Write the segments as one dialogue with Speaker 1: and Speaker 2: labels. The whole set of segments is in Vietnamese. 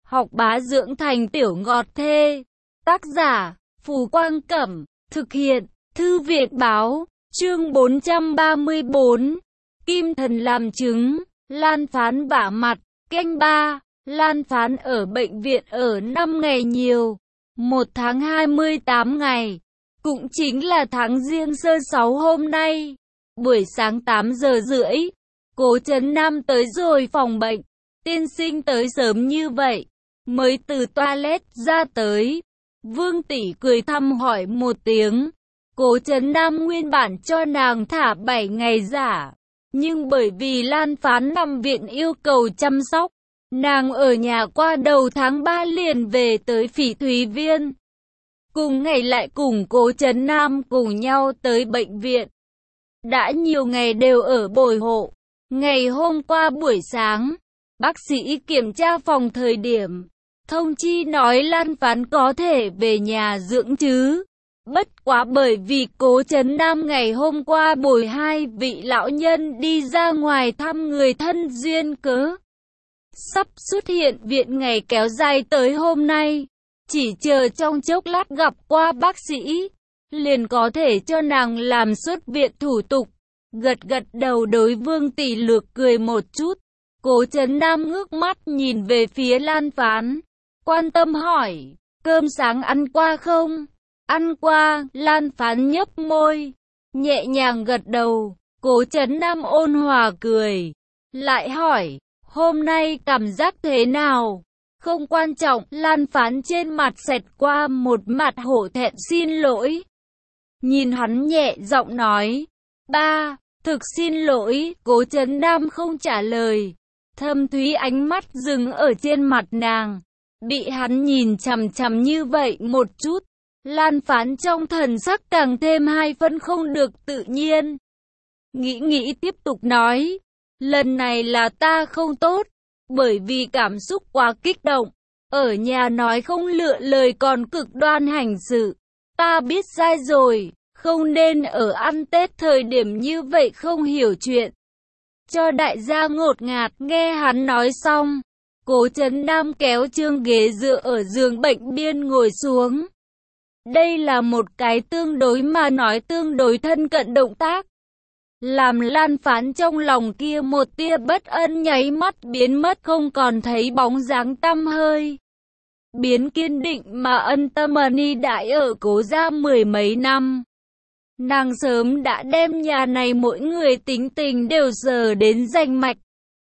Speaker 1: học bá dưỡng thành tiểu ngọt thê. Tác giả, Phù Quang Cẩm. Thực hiện, Thư viện Báo. Chương 434. Kim thần làm chứng, Lan Phán vả mặt. Canh 3. Lan Phán ở bệnh viện ở 5 ngày nhiều. 1 tháng 28 ngày. Cũng chính là tháng Giêng Sơ 6 hôm nay. Buổi sáng 8 giờ rưỡi. Cố Trấn Nam tới rồi phòng bệnh. Tiên sinh tới sớm như vậy. Mới từ toilet ra tới. Vương tỷ cười thăm hỏi một tiếng. Cố Trấn Nam nguyên bản cho nàng thả 7 ngày giả. Nhưng bởi vì Lan Phán nằm viện yêu cầu chăm sóc, nàng ở nhà qua đầu tháng 3 liền về tới Phỉ Thúy Viên. Cùng ngày lại cùng Cố Trấn Nam cùng nhau tới bệnh viện. Đã nhiều ngày đều ở bồi hộ. Ngày hôm qua buổi sáng, bác sĩ kiểm tra phòng thời điểm, thông chi nói Lan Phán có thể về nhà dưỡng chứ. Bất quá bởi vì Cố Trấn Nam ngày hôm qua bồi 2 vị lão nhân đi ra ngoài thăm người thân duyên cớ. Sắp xuất hiện viện ngày kéo dài tới hôm nay. Chỉ chờ trong chốc lát gặp qua bác sĩ, liền có thể cho nàng làm xuất viện thủ tục. Gật gật đầu đối Vương tỷ lược cười một chút. Cố Trấn Nam ngước mắt nhìn về phía Lan Phán, quan tâm hỏi, cơm sáng ăn qua không? Ăn qua. Lan Phán nhấp môi, nhẹ nhàng gật đầu. Cố Trấn Nam ôn hòa cười, lại hỏi, hôm nay cảm giác thế nào? Không quan trọng. Lan Phán trên mặt xẹt qua một mặt hổ thẹn xin lỗi. Nhìn hắn nhẹ giọng nói, ba, thực xin lỗi. Cố Trấn Nam không trả lời. Thâm thúy ánh mắt dừng ở trên mặt nàng. Bị hắn nhìn chằm chằm như vậy một chút, Lan Phán trong thần sắc càng thêm 2 phân không được tự nhiên. Nghĩ tiếp tục nói, lần này là ta không tốt, bởi vì cảm xúc quá kích động, ở nhà nói không lựa lời còn cực đoan hành sự. Ta biết sai rồi, không nên ở ăn Tết thời điểm như vậy không hiểu chuyện. Cho đại gia ngột ngạt. Nghe hắn nói xong, Cố Trấn Nam kéo chương ghế dựa ở giường bệnh biên ngồi xuống. Đây là một cái tương đối mà nói tương đối thân cận động tác, làm Lan Phán trong lòng kia một tia bất an nháy mắt biến mất không còn thấy bóng dáng tăm hơi. Biến kiên định mà ân tâm ni đại ở Cố gia 10 mấy năm. Nàng sớm đã đem nhà này mỗi người tính tình đều sờ đến rành mạch.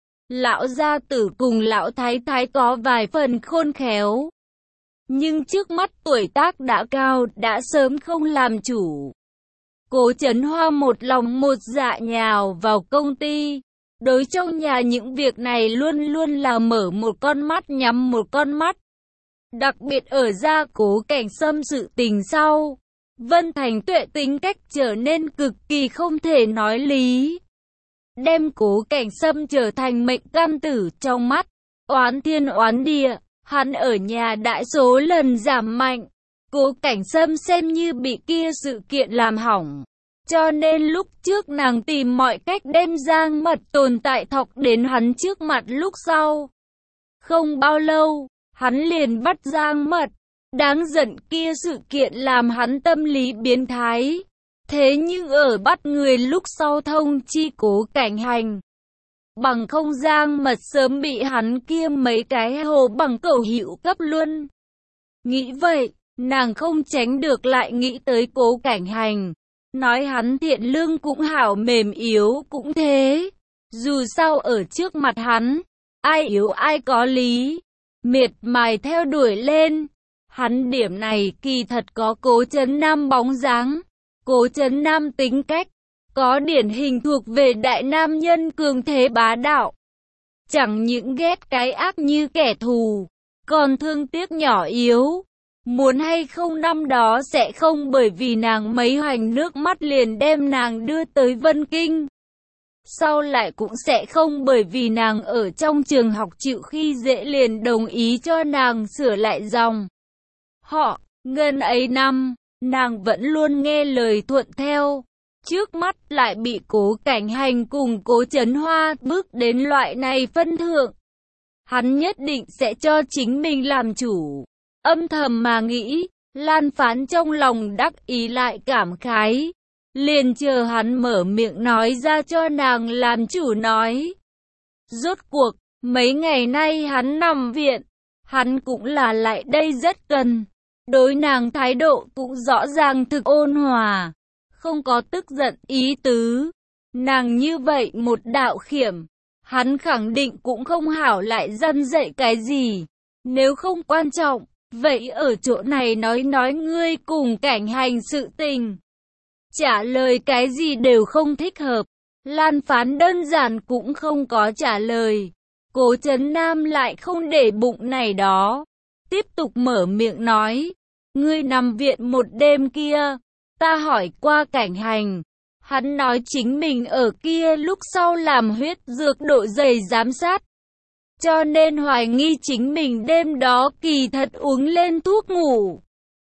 Speaker 1: Lão gia tử cùng lão thái thái có vài phần khôn khéo, nhưng trước mắt tuổi tác đã cao, đã sớm không làm chủ. Cố Trấn Hoa một lòng một dạ nhào vào công ty. Đối trong nhà những việc này luôn luôn là mở một con mắt nhắm một con mắt. Đặc biệt ở gia Cố Cảnh Sâm sự tình sau, Vân Thành Tuệ tính cách trở nên cực kỳ không thể nói lý. Đem Cố Cảnh Sâm trở thành mệnh căn tử trong mắt, oán thiên oán địa. Hắn ở nhà đại số lần giảm mạnh. Cố Cảnh Sâm xem như bị kia sự kiện làm hỏng. Cho nên lúc trước nàng tìm mọi cách đem Giang Mật tồn tại thọc đến hắn trước mặt lúc sau. Không bao lâu, hắn liền bắt Giang Mật. Đáng giận kia sự kiện làm hắn tâm lý biến thái. Thế nhưng ở bắt người lúc sau thông chi Cố Cảnh Hành. Bằng không Giang Mật sớm bị hắn kia mấy cái hồ bằng cẩu hữu cấp luôn. Nghĩ vậy, nàng không tránh được lại nghĩ tới Cố Cảnh Hành. Nói hắn thiện lương cũng hảo, mềm yếu cũng thế. Dù sao ở trước mặt hắn, ai yếu ai có lý. Miệt mài theo đuổi lên. Hắn điểm này kỳ thật có Cố Trấn Nam bóng dáng. Cố Trấn Nam tính cách có điển hình thuộc về đại nam nhân cường thế bá đạo. Chẳng những ghét cái ác như kẻ thù, còn thương tiếc nhỏ yếu. Muốn hay không năm đó sẽ không bởi vì nàng mấy hoành nước mắt liền đem nàng đưa tới Vân Kinh. Sau lại cũng sẽ không bởi vì nàng ở trong trường học chịu khi dễ liền đồng ý cho nàng sửa lại dòng họ. Ngần ấy năm, nàng vẫn luôn nghe lời thuận theo. Trước mắt lại bị Cố Cảnh Hành cùng Cố Trấn Hoa bước đến loại này phân thượng. hắn nhất định sẽ cho chính mình làm chủ. Âm thầm mà nghĩ, Lan Phán trong lòng đắc ý lại cảm khái. Liền chờ hắn mở miệng nói ra cho nàng làm chủ nói. Rốt cuộc, mấy ngày nay hắn nằm viện, hắn cũng là lại đây rất cần. Đối nàng thái độ cũng rõ ràng thực ôn hòa, không có tức giận ý tứ. Nàng như vậy một đạo khiểm, hắn khẳng định cũng không hảo lại răn dạy cái gì. Nếu không quan trọng, vậy ở chỗ này nói ngươi cùng Cảnh Hành sự tình. Trả lời cái gì đều không thích hợp. Lan Phán đơn giản cũng không có trả lời. Cố Trấn Nam lại không để bụng này đó. Tiếp tục mở miệng nói. Ngươi nằm viện một đêm kia, ta hỏi qua Cảnh Hành. Hắn nói chính mình ở kia lúc sau làm huyết dược độ dày giám sát. Cho nên hoài nghi chính mình đêm đó kỳ thật uống lên thuốc ngủ.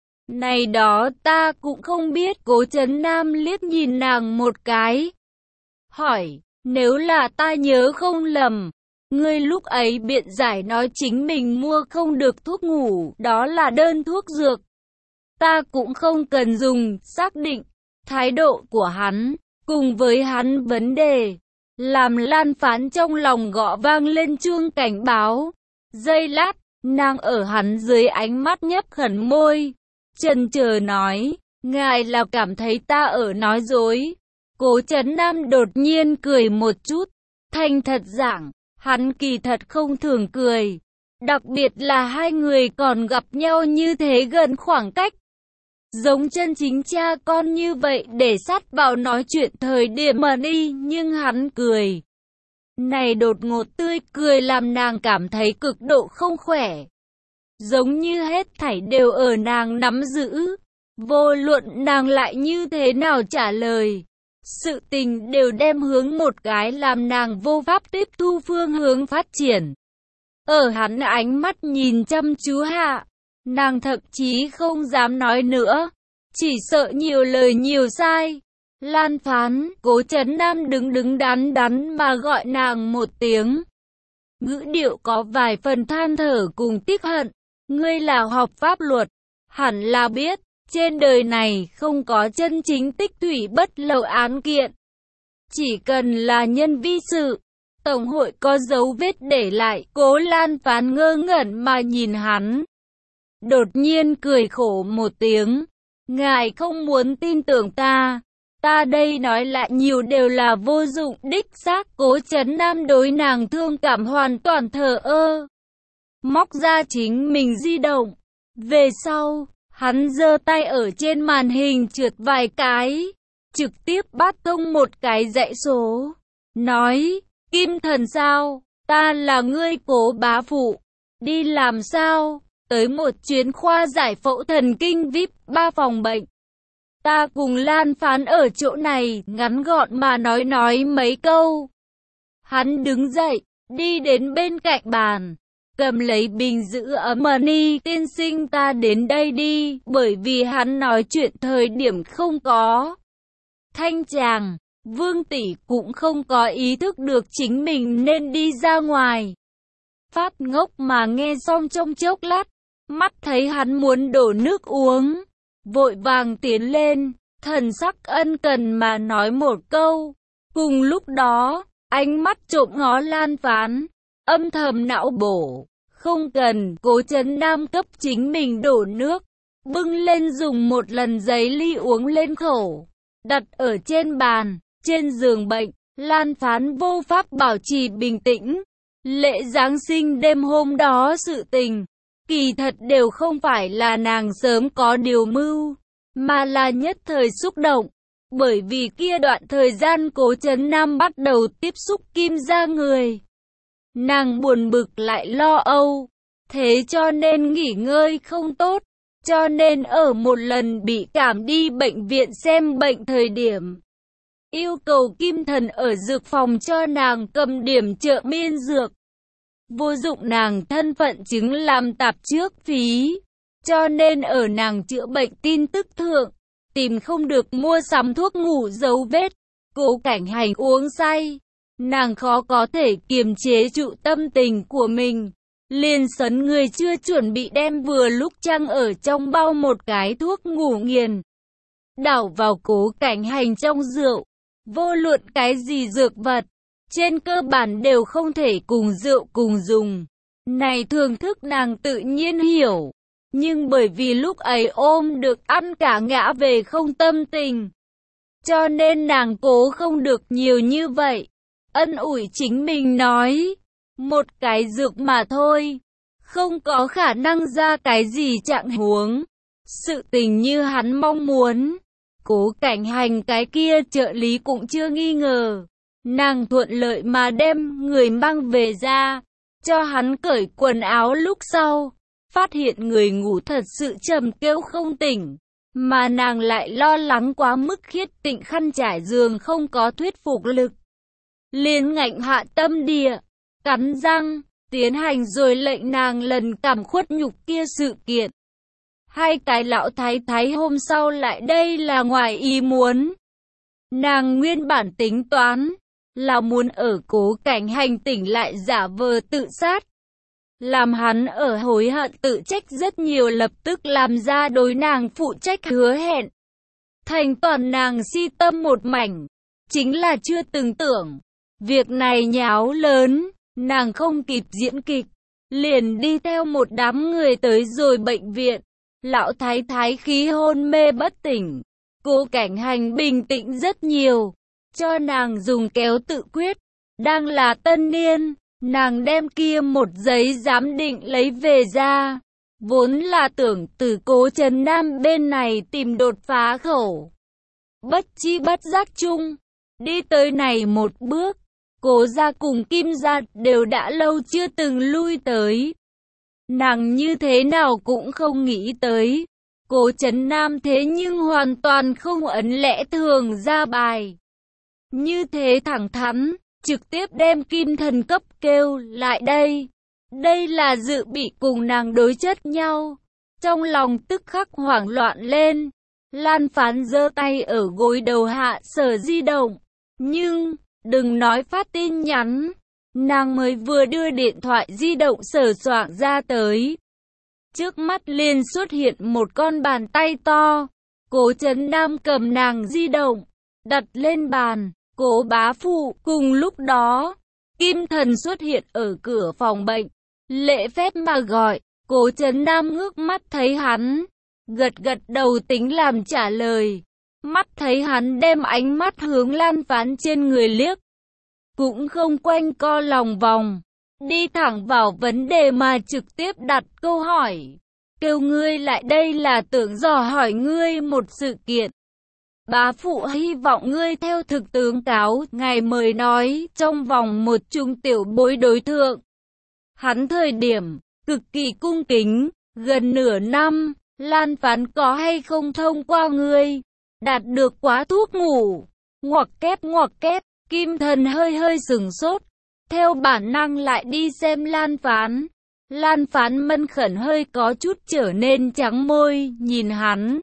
Speaker 1: Này đó ta cũng không biết. Cố Trấn Nam liếc nhìn nàng một cái. Hỏi, nếu là ta nhớ không lầm, ngươi lúc ấy biện giải nói chính mình mua không được thuốc ngủ, đó là đơn thuốc dược. Ta cũng không cần dùng, xác định. Thái độ của hắn, cùng với hắn vấn đề, làm Lan Phán trong lòng gõ vang lên chuông cảnh báo. Giây lát, nàng ở hắn dưới ánh mắt nhấp khẩn môi, chần chờ nói, ngài là cảm thấy ta ở nói dối. Cố Trấn Nam đột nhiên cười một chút, thành thật giảng, hắn kỳ thật không thường cười. Đặc biệt là hai người còn gặp nhau như thế gần khoảng cách. Giống chân chính cha con như vậy để sát vào nói chuyện thời điểm mà đi, nhưng hắn cười. Này đột ngột tươi cười làm nàng cảm thấy cực độ không khỏe. Giống như hết thảy đều ở nàng nắm giữ. Vô luận nàng lại như thế nào trả lời. Sự tình đều đem hướng một cái làm nàng vô pháp tiếp thu phương hướng phát triển. Ở hắn ánh mắt nhìn chăm chú hạ, nàng thậm chí không dám nói nữa. Chỉ sợ nhiều lời nhiều sai. Lan Phán, Cố Trấn Nam đứng đắn mà gọi nàng một tiếng. Ngữ điệu có vài phần than thở cùng tiếc hận. Ngươi là học pháp luật, hẳn là biết, trên đời này không có chân chính tích thủy bất lậu án kiện. Chỉ cần là nhân vi sự, Tổng hội có dấu vết để lại. Cố Lan Phán ngơ ngẩn mà nhìn hắn. Đột nhiên cười khổ một tiếng. Ngài không muốn tin tưởng ta. Ta đây nói lại nhiều đều là vô dụng. Đích xác Cố Trấn Nam đối nàng thương cảm hoàn toàn thờ ơ. Móc ra chính mình di động. Về sau, hắn giơ tay ở trên màn hình trượt vài cái. Trực tiếp bắt thông một cái dãy số. Nói, Kim Thần sao? Ta là ngươi Cố bá phụ. Đi làm sao? Tới một chuyến khoa giải phẫu thần kinh VIP 3 phòng bệnh. Ta cùng Lan Phán ở chỗ này, ngắn gọn mà nói mấy câu. Hắn đứng dậy, đi đến bên cạnh bàn, cầm lấy bình giữ ấm money. Tiên sinh ta đến đây đi, bởi vì hắn nói chuyện thời điểm không có. Thanh chàng, Vương tỷ cũng không có ý thức được chính mình nên đi ra ngoài. Phát ngốc mà nghe xong trong chốc lát, mắt thấy hắn muốn đổ nước uống, vội vàng tiến lên, thần sắc ân cần mà nói một câu. Cùng lúc đó, ánh mắt trộm ngó Lan Phán, âm thầm não bổ, không cần. Cố Trấn Nam cấp chính mình đổ nước, bưng lên dùng một lần giấy ly uống lên khẩu, đặt ở trên bàn, trên giường bệnh. Lan Phán vô pháp bảo trì bình tĩnh. Lễ Giáng sinh đêm hôm đó sự tình, kỳ thật đều không phải là nàng sớm có điều mưu, mà là nhất thời xúc động. Bởi vì kia đoạn thời gian Cố Trấn Nam bắt đầu tiếp xúc Kim gia người, nàng buồn bực lại lo âu, thế cho nên nghỉ ngơi không tốt. Cho nên ở một lần bị cảm đi bệnh viện xem bệnh thời điểm, yêu cầu Kim Thần ở dược phòng cho nàng cầm điểm trợ miên dược. Vô dụng nàng thân phận chứng làm tạp trước phí, cho nên ở nàng chữa bệnh tin tức thượng, tìm không được mua sắm thuốc ngủ dấu vết. Cố Cảnh Hành uống say, nàng khó có thể kiềm chế trụ tâm tình của mình. Liền sấn người chưa chuẩn bị đem vừa lúc trang ở trong bao một cái thuốc ngủ nghiền. Đảo vào Cố Cảnh Hành trong rượu. Vô luận cái gì dược vật, trên cơ bản đều không thể cùng rượu cùng dùng. Này thưởng thức nàng tự nhiên hiểu. Nhưng bởi vì lúc ấy ôm được ăn cả ngã về không tâm tình. Cho nên nàng cố không được nhiều như vậy. Ân ủi chính mình nói. Một cái dược mà thôi. Không có khả năng ra cái gì trạng huống. Sự tình như hắn mong muốn. Cố Cảnh Hành cái kia trợ lý cũng chưa nghi ngờ. Nàng thuận lợi mà đem người mang về ra. Cho hắn cởi quần áo lúc sau. Phát hiện người ngủ thật sự trầm kêu không tỉnh. Mà nàng lại lo lắng quá mức khiết tịnh khăn trải giường không có thuyết phục lực. Liền ngạnh hạ tâm địa. Cắn răng. Tiến hành rồi lệnh nàng lần cảm khuất nhục kia sự kiện. Hai cái lão thái thái hôm sau lại đây là ngoài ý muốn. Nàng nguyên bản tính toán. Là muốn ở Cố Cảnh Hành tỉnh lại giả vờ tự sát. Làm hắn ở hối hận tự trách rất nhiều lập tức làm ra đối nàng phụ trách hứa hẹn. Thành toàn nàng si tâm một mảnh. Chính là chưa từng tưởng. Việc này nháo lớn. Nàng không kịp diễn kịch. Liền đi theo một đám người tới rồi bệnh viện. Lão thái thái khí hôn mê bất tỉnh. Cố Cảnh Hành bình tĩnh rất nhiều. Cho nàng dùng kéo tự quyết. Đang là tân niên. Nàng đem kia một giấy giám định lấy về ra. Vốn là tưởng từ Cố Trấn Nam bên này tìm đột phá khẩu. Bất chi bất giác chung. Đi tới này một bước. Cố gia cùng Kim gia đều đã lâu chưa từng lui tới. Nàng như thế nào cũng không nghĩ tới. Cố Trấn Nam thế nhưng hoàn toàn không ấn lẽ thường ra bài. Như thế thẳng thắn, trực tiếp đem Kim Thần cấp kêu lại đây. Đây là dự bị cùng nàng đối chất nhau. Trong lòng tức khắc hoảng loạn lên. Lan Phán giơ tay ở gối đầu hạ sở di động. Nhưng, đừng nói phát tin nhắn. Nàng mới vừa đưa điện thoại di động sờ soạng ra tới. Trước mắt liền xuất hiện một con bàn tay to. Cố Trấn Nam cầm nàng di động, đặt lên bàn. Cố bá phụ, cùng lúc đó, Kim Thần xuất hiện ở cửa phòng bệnh. Lễ phép mà gọi, Cố Trấn Nam ngước mắt thấy hắn. Gật gật đầu tính làm trả lời. Mắt thấy hắn đem ánh mắt hướng Lan Phán trên người liếc. Cũng không quanh co lòng vòng. Đi thẳng vào vấn đề mà trực tiếp đặt câu hỏi. Kêu ngươi lại đây là tưởng dò hỏi ngươi một sự kiện. Bá phụ hy vọng ngươi theo thực tướng cáo, ngài mời nói, trong vòng một chung tiểu bối đối thượng. Hắn thời điểm, cực kỳ cung kính, gần nửa năm, Lan Phán có hay không thông qua ngươi, đạt được quá thuốc ngủ, ngoặc kép, Kim Thần hơi hơi sửng sốt, theo bản năng lại đi xem Lan Phán. Lan Phán mân khẩn hơi có chút trở nên trắng môi, nhìn hắn.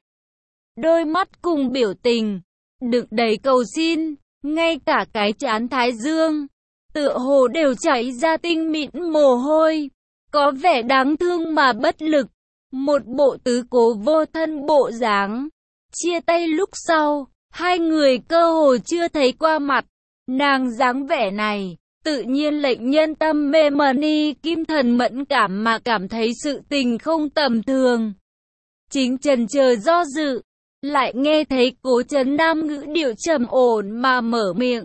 Speaker 1: Đôi mắt cùng biểu tình, đựng đầy cầu xin, ngay cả cái trán thái dương, tựa hồ đều chảy ra tinh mịn mồ hôi, có vẻ đáng thương mà bất lực, một bộ tứ cố vô thân bộ dáng. Chia tay lúc sau, hai người cơ hồ chưa thấy qua mặt, nàng dáng vẻ này, tự nhiên lệnh nhân tâm mê mẩn. Kim Thần mẫn cảm mà cảm thấy sự tình không tầm thường. Chính chần chờ do dự, lại nghe thấy Cố Trấn Nam ngữ điệu trầm ổn mà mở miệng.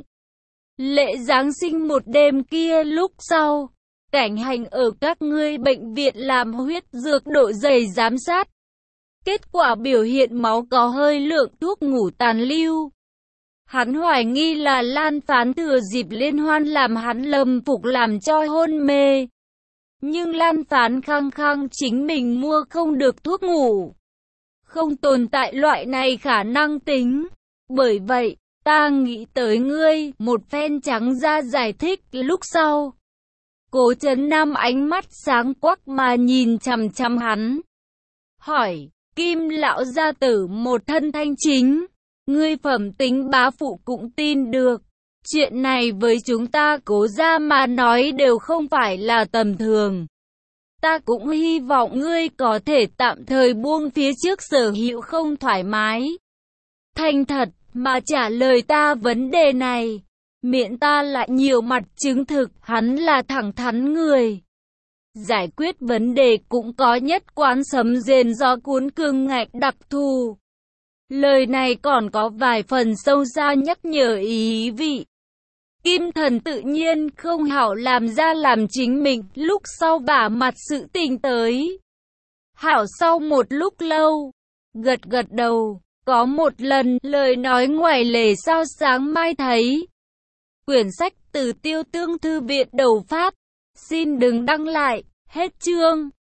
Speaker 1: Lễ Giáng sinh một đêm kia lúc sau, Cảnh Hành ở các ngươi bệnh viện làm huyết dược độ dày giám sát. Kết quả biểu hiện máu có hơi lượng thuốc ngủ tàn lưu. Hắn hoài nghi là Lan Phán thừa dịp liên hoan làm hắn lâm phục làm cho hôn mê. Nhưng Lan Phán khăng khăng chính mình mua không được thuốc ngủ. Không tồn tại loại này khả năng tính. Bởi vậy, ta nghĩ tới ngươi, một phen trắng ra giải thích lúc sau. Cố Trấn Nam ánh mắt sáng quắc mà nhìn chằm chằm hắn. Hỏi, Kim lão gia tử một thân thanh chính. Ngươi phẩm tính bá phụ cũng tin được. Chuyện này với chúng ta Cố Gia mà nói đều không phải là tầm thường. Ta cũng hy vọng ngươi có thể tạm thời buông phía trước sở hữu không thoải mái. Thành thật mà trả lời ta vấn đề này. Miệng ta lại nhiều mặt chứng thực hắn là thẳng thắn người. Giải quyết vấn đề cũng có nhất quán sấm rền do cuốn cương ngạch đặc thù. Lời này còn có vài phần sâu xa nhắc nhở ý vị. Kim Thần tự nhiên không hảo làm ra làm chính mình, lúc sau bả mặt sự tình tới. Hảo sau một lúc lâu, gật gật đầu, có một lần lời nói ngoài lề sao sáng mai thấy. Quyển sách từ Tiêu Tương Thư viện đầu phát, xin đừng đăng lại, hết chương.